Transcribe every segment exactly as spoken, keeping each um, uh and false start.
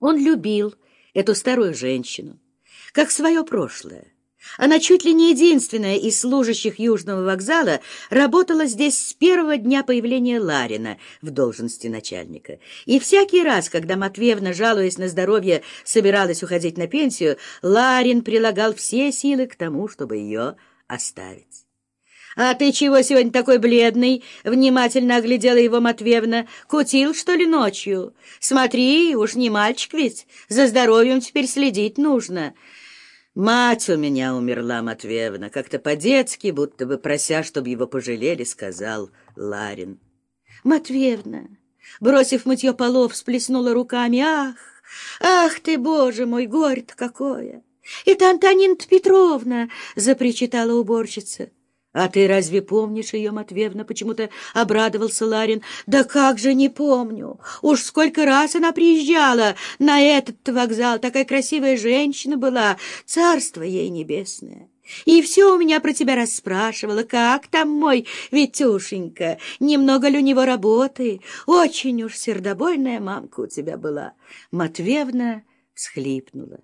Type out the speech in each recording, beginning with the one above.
Он любил эту старую женщину, как свое прошлое. Она чуть ли не единственная из служащих Южного вокзала работала здесь с первого дня появления Ларина в должности начальника. И всякий раз, когда Матвеевна, жалуясь на здоровье, собиралась уходить на пенсию, Ларин прилагал все силы к тому, чтобы ее оставить. «А ты чего сегодня такой бледный?» — внимательно оглядела его Матвеевна. «Кутил, что ли, ночью? Смотри, уж не мальчик ведь, за здоровьем теперь следить нужно». «Мать у меня умерла, Матвеевна», — как-то по-детски, будто бы прося, чтобы его пожалели, сказал Ларин. Матвеевна, бросив мытье полов, всплеснула руками. «Ах, ах ты, Боже мой, горе-то какое! Это Антонина Петровна!» — запричитала уборщица. «А ты разве помнишь ее, Матвеевна?» — почему-то обрадовался Ларин. «Да как же не помню! Уж сколько раз она приезжала на этот вокзал! Такая красивая женщина была, царство ей небесное! И все у меня про тебя расспрашивала. Как там мой Витюшенька? Немного ли у него работы? Очень уж сердобольная мамка у тебя была!» Матвеевна всхлипнула.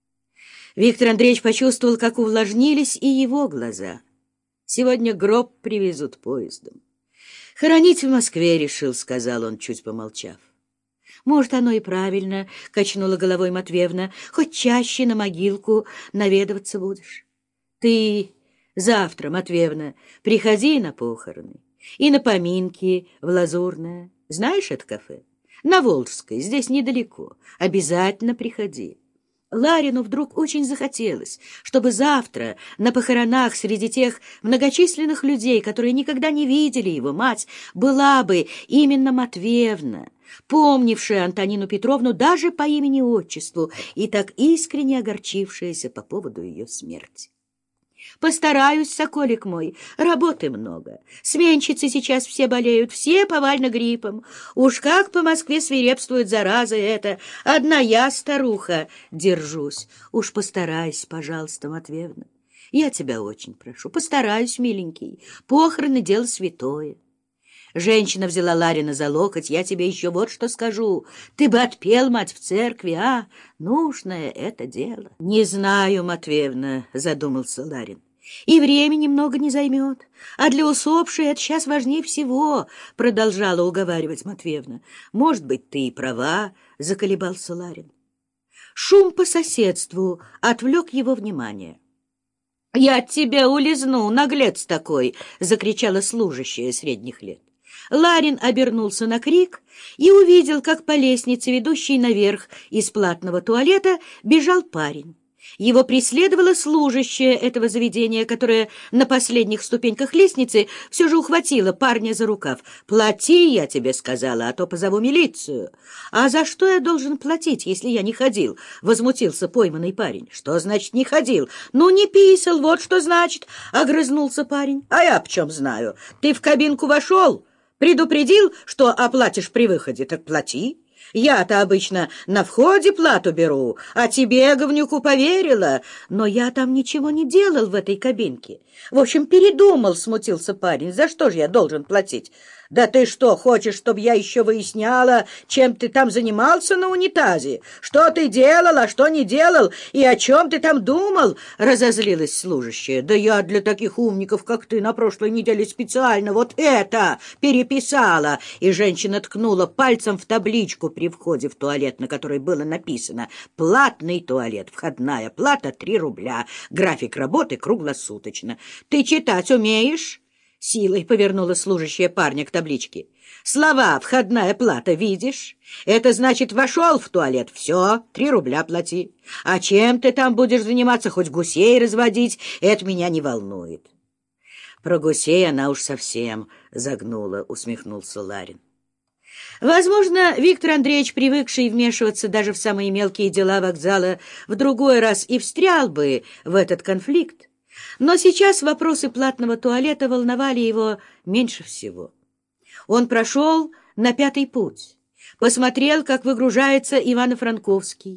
Виктор Андреевич почувствовал, как увлажнились и его глаза. Сегодня гроб привезут поездом. «Хоронить в Москве решил», — сказал он, чуть помолчав. «Может, оно и правильно», — качнула головой Матвеевна. «Хоть чаще на могилку наведываться будешь. Ты завтра, Матвеевна, приходи на похороны и на поминки в Лазурное. Знаешь это кафе? На Волжской, здесь недалеко. Обязательно приходи». Ларину вдруг очень захотелось, чтобы завтра на похоронах среди тех многочисленных людей, которые никогда не видели его мать, была бы именно Матвеевна, помнившая Антонину Петровну даже по имени-отчеству и так искренне огорчившаяся по поводу ее смерти. «Постараюсь, соколик мой, работы много. Сменщицы сейчас все болеют, все повально гриппом. Уж как по Москве свирепствует зараза эта. Одна я, старуха, держусь. Уж постарайся, пожалуйста, Матвеевна. Я тебя очень прошу, постараюсь, миленький. Похороны — дело святое». Женщина взяла Ларина за локоть. «Я тебе еще вот что скажу. Ты бы отпел, мать, в церкви, а? Нужное это дело». «Не знаю, Матвеевна», — задумался Ларин. «И времени много не займет. А для усопшей это сейчас важнее всего», — продолжала уговаривать Матвеевна. «Может быть, ты и права», — заколебался Ларин. Шум по соседству отвлек его внимание. «Я от тебя улизну, наглец такой!» — закричала служащая средних лет. Ларин обернулся на крик и увидел, как по лестнице, ведущей наверх из платного туалета, бежал парень. Его преследовала служащая этого заведения, которая на последних ступеньках лестницы все же ухватила парня за рукав. «Плати, я тебе сказала, а то позову милицию». «А за что я должен платить, если я не ходил?» — возмутился пойманный парень. «Что значит не ходил?» «Ну, не писал, вот что значит», — огрызнулся парень. «А я почем знаю? Ты в кабинку вошел? Предупредил, что оплатишь при выходе, так плати. Я-то обычно на входе плату беру, а тебе, говнюку, поверила. Но я там ничего не делал в этой кабинке. В общем, передумал», — смутился парень. «За что же я должен платить?» «Да ты что, хочешь, чтобы я еще выясняла, чем ты там занимался на унитазе? Что ты делал, а что не делал, и о чем ты там думал?» — разозлилась служащая. «Да я для таких умников, как ты, на прошлой неделе специально вот это переписала». И женщина ткнула пальцем в табличку при входе в туалет, на которой было написано: «Платный туалет, входная плата три рубля, график работы круглосуточно». «Ты читать умеешь?» Силой повернула служащая парня к табличке. «Слова «входная плата» видишь? Это значит, вошел в туалет, все, три рубля плати. А чем ты там будешь заниматься, хоть гусей разводить, это меня не волнует». «Про гусей она уж совсем загнула», — усмехнулся Ларин. Возможно, Виктор Андреевич, привыкший вмешиваться даже в самые мелкие дела вокзала, в другой раз и встрял бы в этот конфликт. Но сейчас вопросы платного туалета волновали его меньше всего. Он прошел на Пятый путь, посмотрел, как выгружается Ивано-Франковский.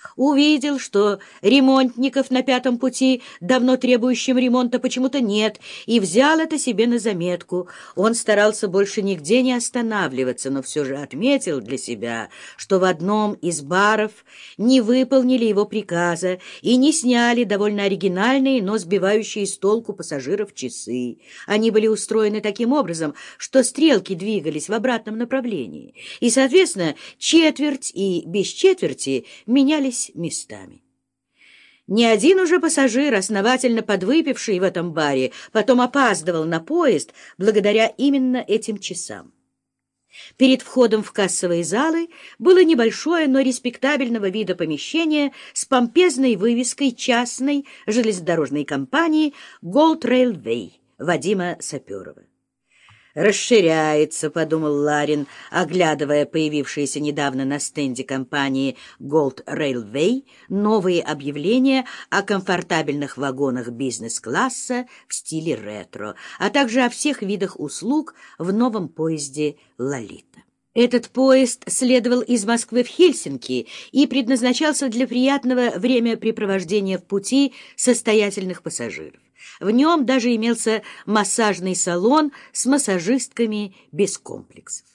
Увидел, что ремонтников на Пятом пути, давно требующим ремонта, почему-то нет, и взял это себе на заметку. Он старался больше нигде не останавливаться, но все же отметил для себя, что в одном из баров не выполнили его приказа и не сняли довольно оригинальные, но сбивающие с толку пассажиров часы. Они были устроены таким образом, что стрелки двигались в обратном направлении, и, соответственно, четверть и без четверти менялись местами. Ни один уже пассажир, основательно подвыпивший в этом баре, потом опаздывал на поезд благодаря именно этим часам. Перед входом в кассовые залы было небольшое, но респектабельного вида помещение с помпезной вывеской частной железнодорожной компании Gold Railway Вадима Саперова. «Расширяется», — подумал Ларин, оглядывая появившиеся недавно на стенде компании Gold Railway новые объявления о комфортабельных вагонах бизнес-класса в стиле ретро, а также о всех видах услуг в новом поезде «Лолита». Этот поезд следовал из Москвы в Хельсинки и предназначался для приятного времяпрепровождения в пути состоятельных пассажиров. В нем даже имелся массажный салон с массажистками без комплексов.